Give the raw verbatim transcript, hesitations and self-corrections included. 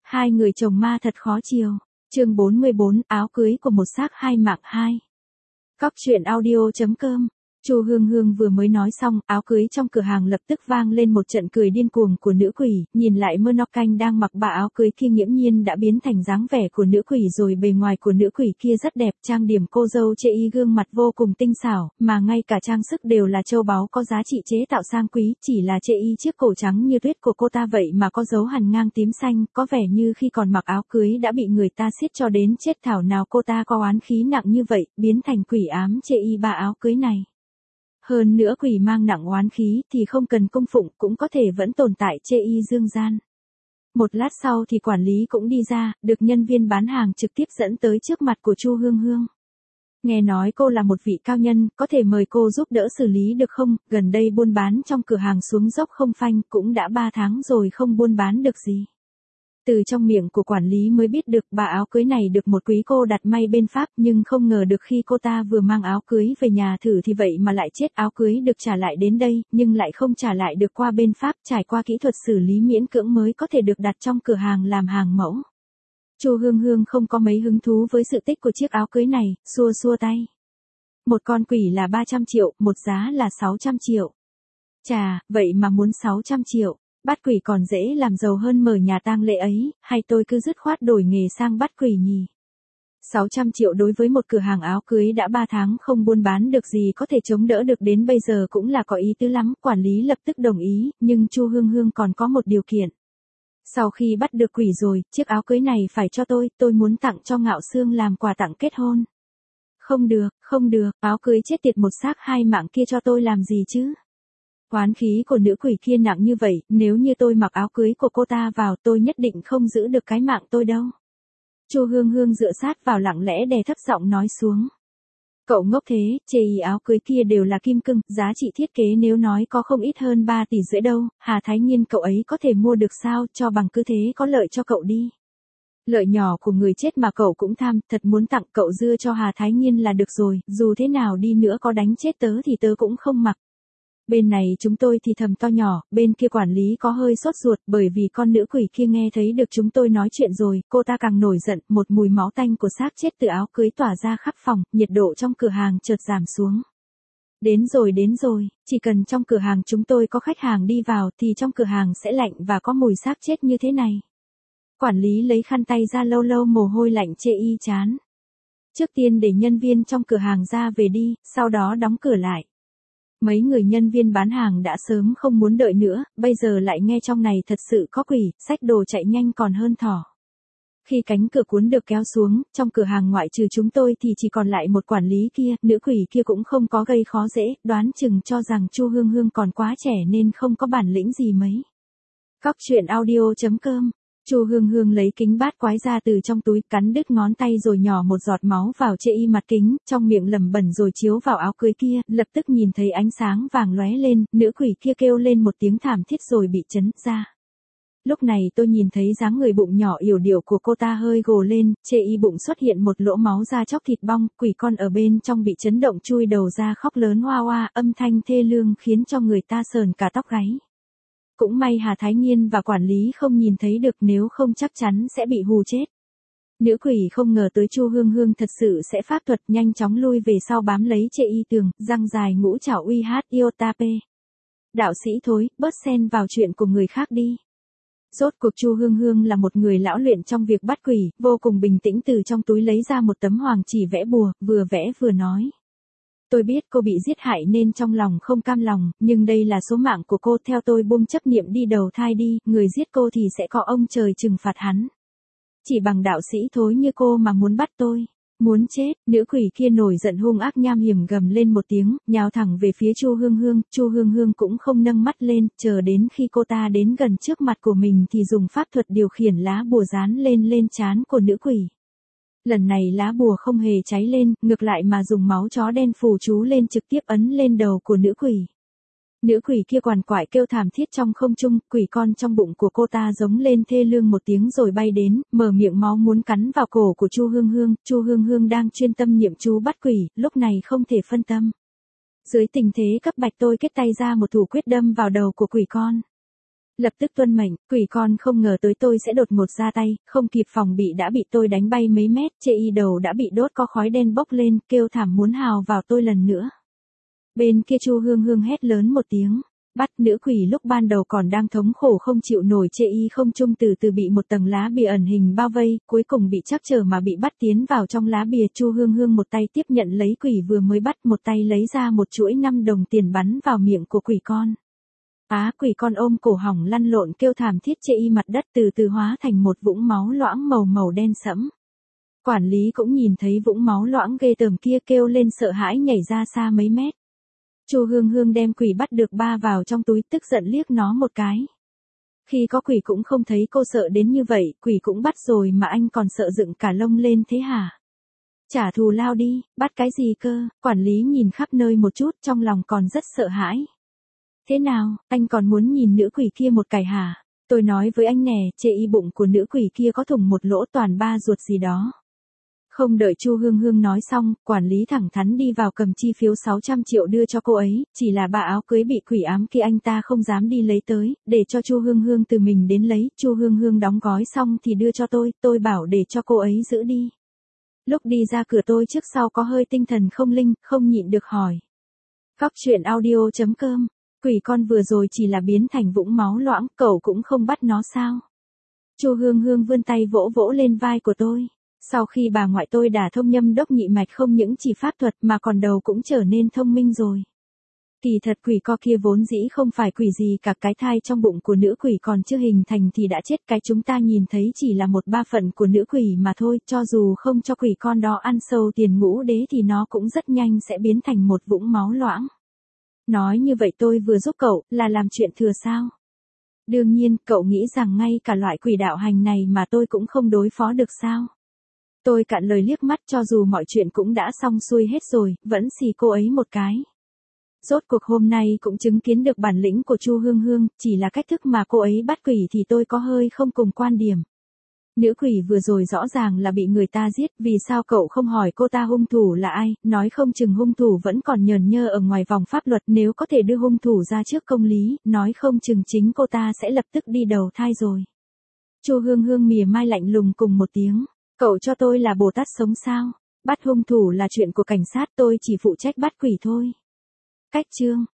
Hai người chồng ma thật khó chiều. Chương bốn mươi bốn, áo cưới của một xác hai mạng hai. Cóc truyện audio chấm com. Chu Hương Hương vừa mới nói xong, áo cưới trong cửa hàng lập tức vang lên một trận cười điên cuồng của nữ quỷ, nhìn lại Mơ Nọc Canh đang mặc bà áo cưới kia nghiễm nhiên đã biến thành dáng vẻ của nữ quỷ rồi, bề ngoài của nữ quỷ kia rất đẹp, trang điểm cô dâu chê y gương mặt vô cùng tinh xảo, mà ngay cả trang sức đều là châu báu có giá trị chế tạo sang quý, chỉ là chê y chiếc cổ trắng như tuyết của cô ta vậy mà có dấu hằn ngang tím xanh, có vẻ như khi còn mặc áo cưới đã bị người ta siết cho đến chết, thảo nào cô ta có oán khí nặng như vậy, biến thành quỷ ám chê y bà áo cưới này. Hơn nữa quỷ mang nặng oán khí thì không cần cung phụng cũng có thể vẫn tồn tại chê y dương gian. Một lát sau thì quản lý cũng đi ra, được nhân viên bán hàng trực tiếp dẫn tới trước mặt của Chu Hương Hương. Nghe nói cô là một vị cao nhân, có thể mời cô giúp đỡ xử lý được không, gần đây buôn bán trong cửa hàng xuống dốc không phanh, cũng đã ba tháng rồi không buôn bán được gì. Từ trong miệng của quản lý mới biết được bà áo cưới này được một quý cô đặt may bên Pháp, nhưng không ngờ được khi cô ta vừa mang áo cưới về nhà thử thì vậy mà lại chết, áo cưới được trả lại đến đây, nhưng lại không trả lại được qua bên Pháp, trải qua kỹ thuật xử lý miễn cưỡng mới có thể được đặt trong cửa hàng làm hàng mẫu. Chu Hương Hương không có mấy hứng thú với sự tích của chiếc áo cưới này, xua xua tay. Một con quỷ là ba trăm triệu, một giá là sáu trăm triệu. Chà, vậy mà muốn sáu trăm triệu. Bắt quỷ còn dễ làm giàu hơn mở nhà tang lễ ấy, hay tôi cứ dứt khoát đổi nghề sang bắt quỷ nhỉ? sáu trăm triệu đối với một cửa hàng áo cưới đã ba tháng không buôn bán được gì có thể chống đỡ được đến bây giờ cũng là có ý tứ lắm, quản lý lập tức đồng ý, nhưng Chu Hương Hương còn có một điều kiện. Sau khi bắt được quỷ rồi, chiếc áo cưới này phải cho tôi, tôi muốn tặng cho Ngạo Sương làm quà tặng kết hôn. Không được, không được, áo cưới chết tiệt một xác hai mạng kia cho tôi làm gì chứ? Oán khí của nữ quỷ kia nặng như vậy, nếu như tôi mặc áo cưới của cô ta vào tôi nhất định không giữ được cái mạng tôi đâu. Chu Hương Hương dựa sát vào lặng lẽ đè thấp giọng nói xuống. Cậu ngốc thế, chê y áo cưới kia đều là kim cương, giá trị thiết kế nếu nói có không ít hơn ba tỷ rưỡi đâu, Hà Thái Nhiên cậu ấy có thể mua được sao, cho bằng cứ thế có lợi cho cậu đi. Lợi nhỏ của người chết mà cậu cũng tham, thật muốn tặng cậu dưa cho Hà Thái Nhiên là được rồi, dù thế nào đi nữa có đánh chết tớ thì tớ cũng không mặc. Bên này chúng tôi thì thầm to nhỏ, bên kia quản lý có hơi sốt ruột bởi vì con nữ quỷ kia nghe thấy được chúng tôi nói chuyện rồi, cô ta càng nổi giận, một mùi máu tanh của xác chết từ áo cưới tỏa ra khắp phòng, nhiệt độ trong cửa hàng chợt giảm xuống. Đến rồi đến rồi, chỉ cần trong cửa hàng chúng tôi có khách hàng đi vào thì trong cửa hàng sẽ lạnh và có mùi xác chết như thế này. Quản lý lấy khăn tay ra lâu lâu mồ hôi lạnh chê y chán. Trước tiên để nhân viên trong cửa hàng ra về đi, sau đó đóng cửa lại. Mấy người nhân viên bán hàng đã sớm không muốn đợi nữa, bây giờ lại nghe trong này thật sự có quỷ, xách đồ chạy nhanh còn hơn thỏ. Khi cánh cửa cuốn được kéo xuống, trong cửa hàng ngoại trừ chúng tôi thì chỉ còn lại một quản lý kia, nữ quỷ kia cũng không có gây khó dễ, đoán chừng cho rằng Chu Hương Hương còn quá trẻ nên không có bản lĩnh gì mấy. Cóc truyện audio chấm com. Chu Hương Hương lấy kính bát quái ra từ trong túi, cắn đứt ngón tay rồi nhỏ một giọt máu vào chê y mặt kính, trong miệng lẩm bẩm rồi chiếu vào áo cưới kia, lập tức nhìn thấy ánh sáng vàng lóe lên, nữ quỷ kia kêu lên một tiếng thảm thiết rồi bị chấn ra. Lúc này tôi nhìn thấy dáng người bụng nhỏ yểu điệu của cô ta hơi gồ lên, chê y bụng xuất hiện một lỗ máu ra chóc thịt bong, quỷ con ở bên trong bị chấn động chui đầu ra khóc lớn oa oa, âm thanh thê lương khiến cho người ta sờn cả tóc gáy. Cũng may Hà Thái Nhiên và quản lý không nhìn thấy được, nếu không chắc chắn sẽ bị hù chết. Nữ quỷ không ngờ tới Chu Hương Hương thật sự sẽ pháp thuật, nhanh chóng lui về sau bám lấy chê y tường, răng dài ngũ trảo uy hát iota p. Đạo sĩ thối, bớt xen vào chuyện của người khác đi. Rốt cuộc Chu Hương Hương là một người lão luyện trong việc bắt quỷ, vô cùng bình tĩnh từ trong túi lấy ra một tấm hoàng chỉ vẽ bùa, vừa vẽ vừa nói. Tôi biết cô bị giết hại nên trong lòng không cam lòng, nhưng đây là số mạng của cô, theo tôi buông chấp niệm đi đầu thai đi, người giết cô thì sẽ có ông trời trừng phạt hắn. Chỉ bằng đạo sĩ thối như cô mà muốn bắt tôi, muốn chết, nữ quỷ kia nổi giận hung ác nham hiểm gầm lên một tiếng, nhào thẳng về phía Chu Hương Hương, Chu Hương Hương cũng không nâng mắt lên, chờ đến khi cô ta đến gần trước mặt của mình thì dùng pháp thuật điều khiển lá bùa dán lên lên trán của nữ quỷ. Lần này lá bùa không hề cháy lên, ngược lại mà dùng máu chó đen phù chú lên trực tiếp ấn lên đầu của nữ quỷ. Nữ quỷ kia quằn quại kêu thảm thiết trong không trung, quỷ con trong bụng của cô ta giống lên thê lương một tiếng rồi bay đến, mở miệng máu muốn cắn vào cổ của Chu Hương Hương. Chu Hương Hương đang chuyên tâm niệm chú bắt quỷ, lúc này không thể phân tâm. Dưới tình thế cấp bách tôi kết tay ra một thủ quyết đâm vào đầu của quỷ con. Lập tức tuân mệnh, quỷ con không ngờ tới tôi sẽ đột ngột ra tay, không kịp phòng bị đã bị tôi đánh bay mấy mét, chê y đầu đã bị đốt có khói đen bốc lên, kêu thảm muốn hào vào tôi lần nữa. Bên kia Chu Hương Hương hét lớn một tiếng, bắt. Nữ quỷ lúc ban đầu còn đang thống khổ không chịu nổi, chê y không trung từ từ bị một tầng lá bìa ẩn hình bao vây, cuối cùng bị chắc trở mà bị bắt tiến vào trong lá bìa. Chu Hương Hương một tay tiếp nhận lấy quỷ vừa mới bắt, một tay lấy ra một chuỗi năm đồng tiền bắn vào miệng của quỷ con. Á, quỷ con ôm cổ hỏng lăn lộn kêu thảm thiết, chê y mặt đất từ từ hóa thành một vũng máu loãng màu màu đen sẫm. Quản lý cũng nhìn thấy vũng máu loãng ghê tởm kia, kêu lên sợ hãi nhảy ra xa mấy mét. Chu Hương Hương đem quỷ bắt được ba vào trong túi, tức giận liếc nó một cái. Khi có quỷ cũng không thấy cô sợ đến như vậy, quỷ cũng bắt rồi mà anh còn sợ dựng cả lông lên thế hả? Trả thù lao đi, bắt cái gì cơ? Quản lý nhìn khắp nơi một chút, trong lòng còn rất sợ hãi. Thế nào, anh còn muốn nhìn nữ quỷ kia một cải hả? Tôi nói với anh nè, chê y bụng của nữ quỷ kia có thủng một lỗ toàn ba ruột gì đó. Không đợi Chu Hương Hương nói xong, quản lý thẳng thắn đi vào cầm chi phiếu sáu trăm triệu đưa cho cô ấy, chỉ là bà áo cưới bị quỷ ám kia anh ta không dám đi lấy tới, để cho Chu Hương Hương từ mình đến lấy. Chu Hương Hương đóng gói xong thì đưa cho tôi, tôi bảo để cho cô ấy giữ đi. Lúc đi ra cửa tôi trước sau có hơi tinh thần không linh, không nhịn được hỏi. Cóc truyện audio chấm com, quỷ con vừa rồi chỉ là biến thành vũng máu loãng, cậu cũng không bắt nó sao? Chu Hương Hương vươn tay vỗ vỗ lên vai của tôi. Sau khi bà ngoại tôi đả thông nhâm đốc nhị mạch, không những chỉ pháp thuật mà còn đầu cũng trở nên thông minh rồi. Kỳ thật quỷ co kia vốn dĩ không phải quỷ gì cả, cái thai trong bụng của nữ quỷ còn chưa hình thành thì đã chết, cái chúng ta nhìn thấy chỉ là một ba phận của nữ quỷ mà thôi, cho dù không cho quỷ con đó ăn sâu tiền ngũ đế thì nó cũng rất nhanh sẽ biến thành một vũng máu loãng. Nói như vậy tôi vừa giúp cậu, là làm chuyện thừa sao? Đương nhiên, cậu nghĩ rằng ngay cả loại quỷ đạo hành này mà tôi cũng không đối phó được sao? Tôi cạn lời liếc mắt, cho dù mọi chuyện cũng đã xong xuôi hết rồi, vẫn xì cô ấy một cái. Rốt cuộc hôm nay cũng chứng kiến được bản lĩnh của Chu Hương Hương, chỉ là cách thức mà cô ấy bắt quỷ thì tôi có hơi không cùng quan điểm. Nữ quỷ vừa rồi rõ ràng là bị người ta giết, vì sao cậu không hỏi cô ta hung thủ là ai, nói không chừng hung thủ vẫn còn nhờn nhơ ở ngoài vòng pháp luật, nếu có thể đưa hung thủ ra trước công lý, nói không chừng chính cô ta sẽ lập tức đi đầu thai rồi. Chu Hương Hương mỉa mai lạnh lùng cùng một tiếng. Cậu cho tôi là Bồ Tát sống sao? Bắt hung thủ là chuyện của cảnh sát, tôi chỉ phụ trách bắt quỷ thôi. Cách chương